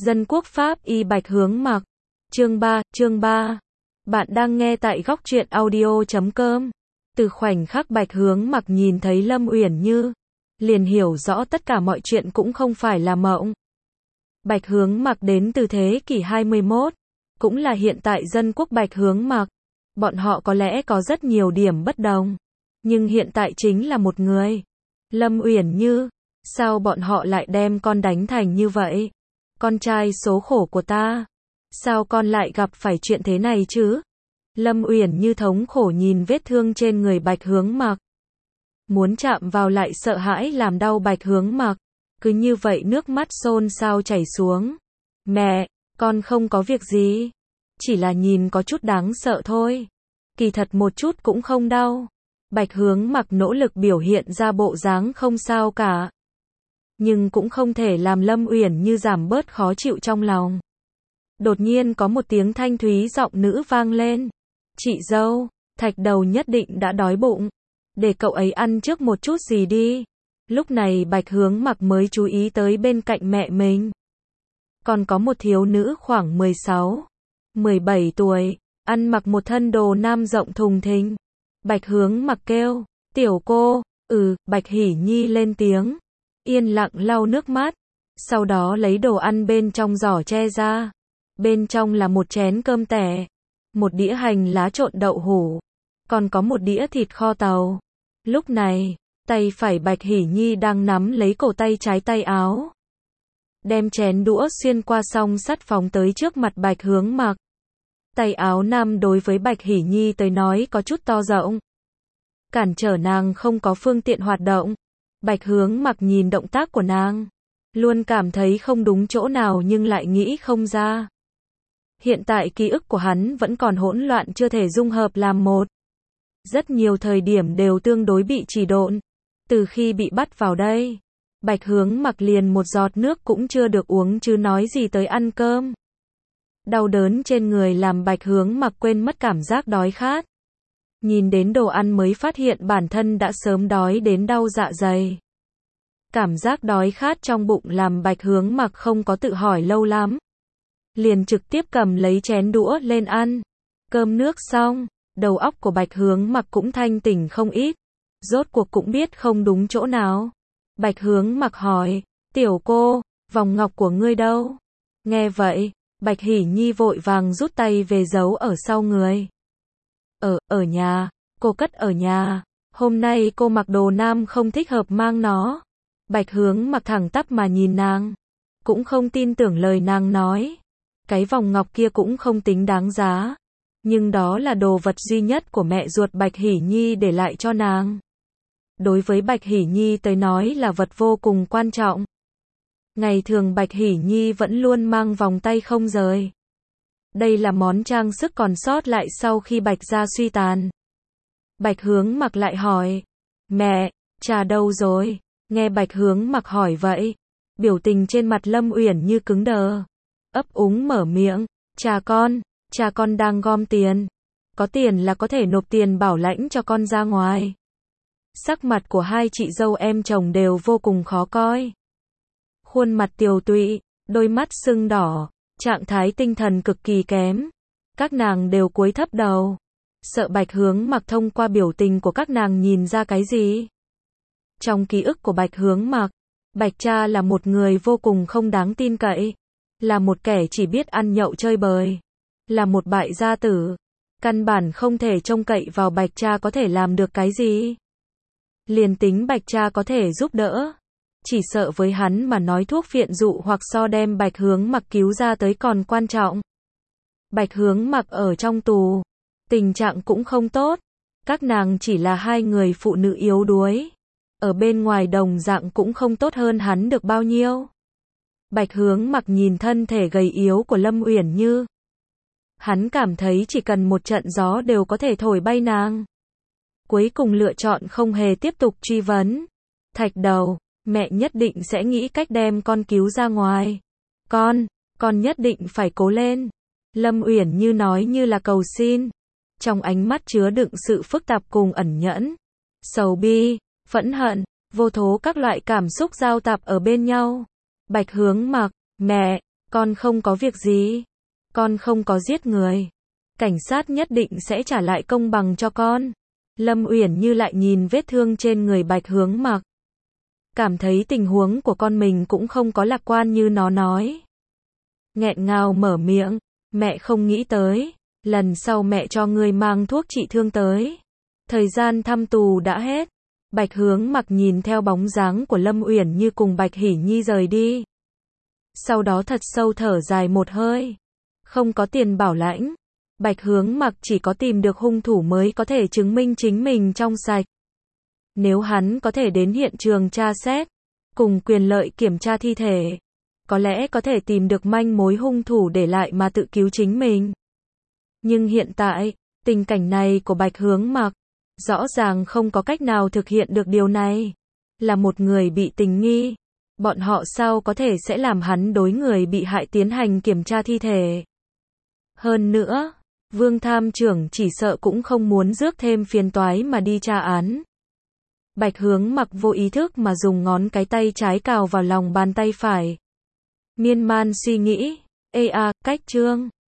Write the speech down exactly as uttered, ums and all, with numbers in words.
Dân quốc Pháp y Bạch Hướng Mặc. Chương ba, chương ba. Bạn đang nghe tại góc truyện audio chấm com. Từ khoảnh khắc Bạch Hướng Mặc nhìn thấy Lâm Uyển Như, liền hiểu rõ tất cả mọi chuyện cũng không phải là mộng. Bạch Hướng Mặc đến từ thế kỷ hai mươi mốt, cũng là hiện tại dân quốc Bạch Hướng Mặc. Bọn họ có lẽ có rất nhiều điểm bất đồng, nhưng hiện tại chính là một người. Lâm Uyển Như, sao bọn họ lại đem con đánh thành như vậy? Con trai số khổ của ta, sao con lại gặp phải chuyện thế này chứ? Lâm Uyển Như thống khổ nhìn vết thương trên người Bạch Hướng Mặc. Muốn chạm vào lại sợ hãi làm đau Bạch Hướng Mặc. Cứ như vậy nước mắt xôn xao chảy xuống. Mẹ, con không có việc gì. Chỉ là nhìn có chút đáng sợ thôi. Kỳ thật một chút cũng không đau. Bạch Hướng Mặc nỗ lực biểu hiện ra bộ dáng không sao cả. Nhưng cũng không thể làm Lâm Uyển Như giảm bớt khó chịu trong lòng. Đột nhiên có một tiếng thanh thúy giọng nữ vang lên. Chị dâu, Thạch Đầu nhất định đã đói bụng. Để cậu ấy ăn trước một chút gì đi. Lúc này Bạch Hướng Mặc mới chú ý tới bên cạnh mẹ mình. Còn có một thiếu nữ khoảng mười sáu, mười bảy tuổi, ăn mặc một thân đồ nam rộng thùng thình. Bạch Hướng Mặc kêu, tiểu cô, ừ, Bạch Hỉ Nhi lên tiếng. Yên lặng lau nước mắt. Sau đó lấy đồ ăn bên trong giỏ tre ra. Bên trong là một chén cơm tẻ, một đĩa hành lá trộn đậu hũ, còn có một đĩa thịt kho tàu. Lúc này, tay phải Bạch Hỉ Nhi đang nắm lấy cổ tay trái tay áo. Đem chén đũa xuyên qua song sắt phóng tới trước mặt Bạch Hướng Mặc. Tay áo nam đối với Bạch Hỉ Nhi tới nói có chút to rộng. Cản trở nàng không có phương tiện hoạt động. Bạch Hướng Mặc nhìn động tác của nàng. Luôn cảm thấy không đúng chỗ nào nhưng lại nghĩ không ra. Hiện tại ký ức của hắn vẫn còn hỗn loạn chưa thể dung hợp làm một. Rất nhiều thời điểm đều tương đối bị trì độn. Từ khi bị bắt vào đây, Bạch Hướng Mặc liền một giọt nước cũng chưa được uống chứ nói gì tới ăn cơm. Đau đớn trên người làm Bạch Hướng Mặc quên mất cảm giác đói khát. Nhìn đến đồ ăn mới phát hiện bản thân đã sớm đói đến đau dạ dày. Cảm giác đói khát trong bụng làm Bạch Hướng Mặc không có tự hỏi lâu lắm. Liền trực tiếp cầm lấy chén đũa lên ăn. Cơm nước xong, đầu óc của Bạch Hướng Mặc cũng thanh tỉnh không ít. Rốt cuộc cũng biết không đúng chỗ nào. Bạch Hướng Mặc hỏi, tiểu cô, vòng ngọc của ngươi đâu? Nghe vậy, Bạch Hỉ Nhi vội vàng rút tay về giấu ở sau người. Ở, ở nhà, cô cất ở nhà. Hôm nay cô mặc đồ nam không thích hợp mang nó. Bạch Hướng Mặc thẳng tắp mà nhìn nàng. Cũng không tin tưởng lời nàng nói. Cái vòng ngọc kia cũng không tính đáng giá. Nhưng đó là đồ vật duy nhất của mẹ ruột Bạch Hỉ Nhi để lại cho nàng. Đối với Bạch Hỉ Nhi tới nói là vật vô cùng quan trọng. Ngày thường Bạch Hỉ Nhi vẫn luôn mang vòng tay không rời. Đây là món trang sức còn sót lại sau khi Bạch gia suy tàn. Bạch Hướng Mặc lại hỏi, mẹ, trà đâu rồi? Nghe Bạch Hướng Mặc hỏi vậy, biểu tình trên mặt Lâm Uyển Như cứng đờ. Ấp úng mở miệng, cha con, cha con đang gom tiền. Có tiền là có thể nộp tiền bảo lãnh cho con ra ngoài. Sắc mặt của hai chị dâu em chồng đều vô cùng khó coi. Khuôn mặt tiều tụy, đôi mắt sưng đỏ, trạng thái tinh thần cực kỳ kém. Các nàng đều cúi thấp đầu. Sợ Bạch Hướng Mặc thông qua biểu tình của các nàng nhìn ra cái gì. Trong ký ức của Bạch Hướng Mặc, Bạch cha là một người vô cùng không đáng tin cậy. Là một kẻ chỉ biết ăn nhậu chơi bời. Là một bại gia tử. Căn bản không thể trông cậy vào Bạch cha có thể làm được cái gì. Liền tính Bạch cha có thể giúp đỡ. Chỉ sợ với hắn mà nói thuốc phiện dụ hoặc so đem Bạch Hướng Mặc cứu ra tới còn quan trọng. Bạch Hướng Mặc ở trong tù. Tình trạng cũng không tốt. Các nàng chỉ là hai người phụ nữ yếu đuối. Ở bên ngoài đồng dạng cũng không tốt hơn hắn được bao nhiêu. Bạch Hướng Mặc nhìn thân thể gầy yếu của Lâm Uyển Như. Hắn cảm thấy chỉ cần một trận gió đều có thể thổi bay nàng. Cuối cùng lựa chọn không hề tiếp tục truy vấn. Thạch Đầu, mẹ nhất định sẽ nghĩ cách đem con cứu ra ngoài. Con, con nhất định phải cố lên. Lâm Uyển Như nói như là cầu xin. Trong ánh mắt chứa đựng sự phức tạp cùng ẩn nhẫn. Sầu bi, phẫn hận, vô thố các loại cảm xúc giao tạp ở bên nhau. Bạch Hướng Mặc, mẹ, Con không có việc gì. Con không có giết người. Cảnh sát nhất định sẽ trả lại công bằng cho con. Lâm Uyển Như lại nhìn vết thương trên người Bạch Hướng Mặc. Cảm thấy tình huống của con mình cũng không có lạc quan như nó nói. Nghẹn ngào mở miệng, mẹ không nghĩ tới, lần sau mẹ cho ngươi mang thuốc trị thương tới. Thời gian thăm tù đã hết. Bạch Hướng Mặc nhìn theo bóng dáng của Lâm Uyển Như cùng Bạch Hỷ Nhi rời đi. Sau đó thật sâu thở dài một hơi. Không có tiền bảo lãnh. Bạch Hướng Mặc chỉ có tìm được hung thủ mới có thể chứng minh chính mình trong sạch. Nếu hắn có thể đến hiện trường tra xét, cùng quyền lợi kiểm tra thi thể, có lẽ có thể tìm được manh mối hung thủ để lại mà tự cứu chính mình. Nhưng hiện tại, tình cảnh này của Bạch Hướng Mặc, rõ ràng không có cách nào thực hiện được điều này. Là một người bị tình nghi, bọn họ sao có thể sẽ làm hắn đối người bị hại tiến hành kiểm tra thi thể. Hơn nữa, Vương Tham trưởng chỉ sợ cũng không muốn rước thêm phiền toái mà đi tra án. Bạch Hướng Mặc vô ý thức mà dùng ngón cái tay trái cào vào lòng bàn tay phải. Miên man suy nghĩ, ê a, cách trương.